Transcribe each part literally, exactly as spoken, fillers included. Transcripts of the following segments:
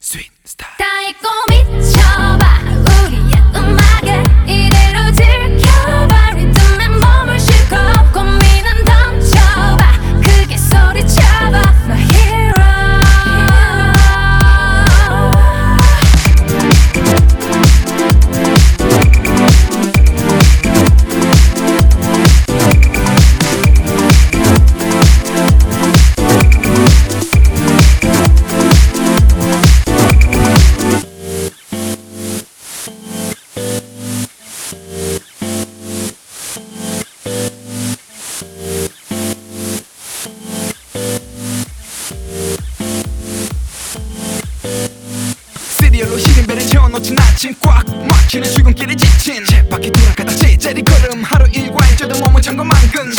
스윗 스타일 다 잊고 미쳐봐 우리의 음악에 이대로 지켜봐 리듬에 몸을 싣고 고민은 던져봐 크게 소리쳐봐 My hero 시리얼로 시린배를 채워놓친 아침 꽉 막히는 출근길에 지친 쳇바퀴 돌아가다 제자리 걸음 하루 일과일조도 몸을 천거만근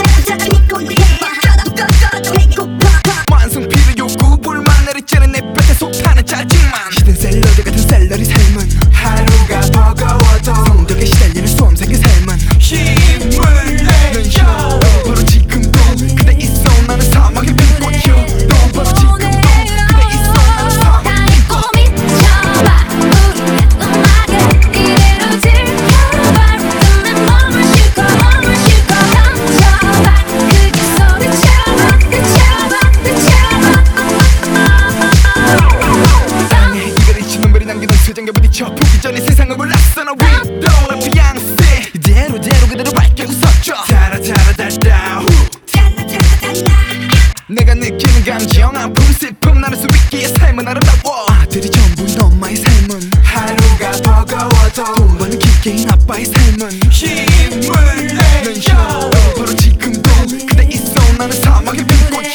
완성필의 욕구 불만 내리쬐는 내 뱉에 속타는 짜증만 시든 샐러드 같은 샐러리 삶은 하루가 버거워도 성적에 시달리는 수험생의 삶은 힘을 내요 바로 지금도 그대 있어 나는 사막의 빛꽃이여 너 바로 지금도 그대 있어 나는 사막의 빛꽃 미쳐봐 우리의 음악에 이대로 지켜봐 리듬에 몸을 싣고 몸을 싣고 던져봐 크게 소리쳐봐 그쳐봐 그쳐봐 땅에 이별 잊힌 눈물이 남기던 수정에 부딪혀 보기 전에 세상을 몰랐어 나 위로 피앙세 이대로대로 그대로 밝게 웃었죠 달아달아달다 내가 느끼는 감정 아픔 슬픔 나를 수 있기에 삶은 아름다워 아들이 전부 너마의 삶은 하루가 버거워도 돈 버는 기계인 아빠의 삶은 힘을 내요 바로 지금도 그대 있어 나는 사막의 빛꽃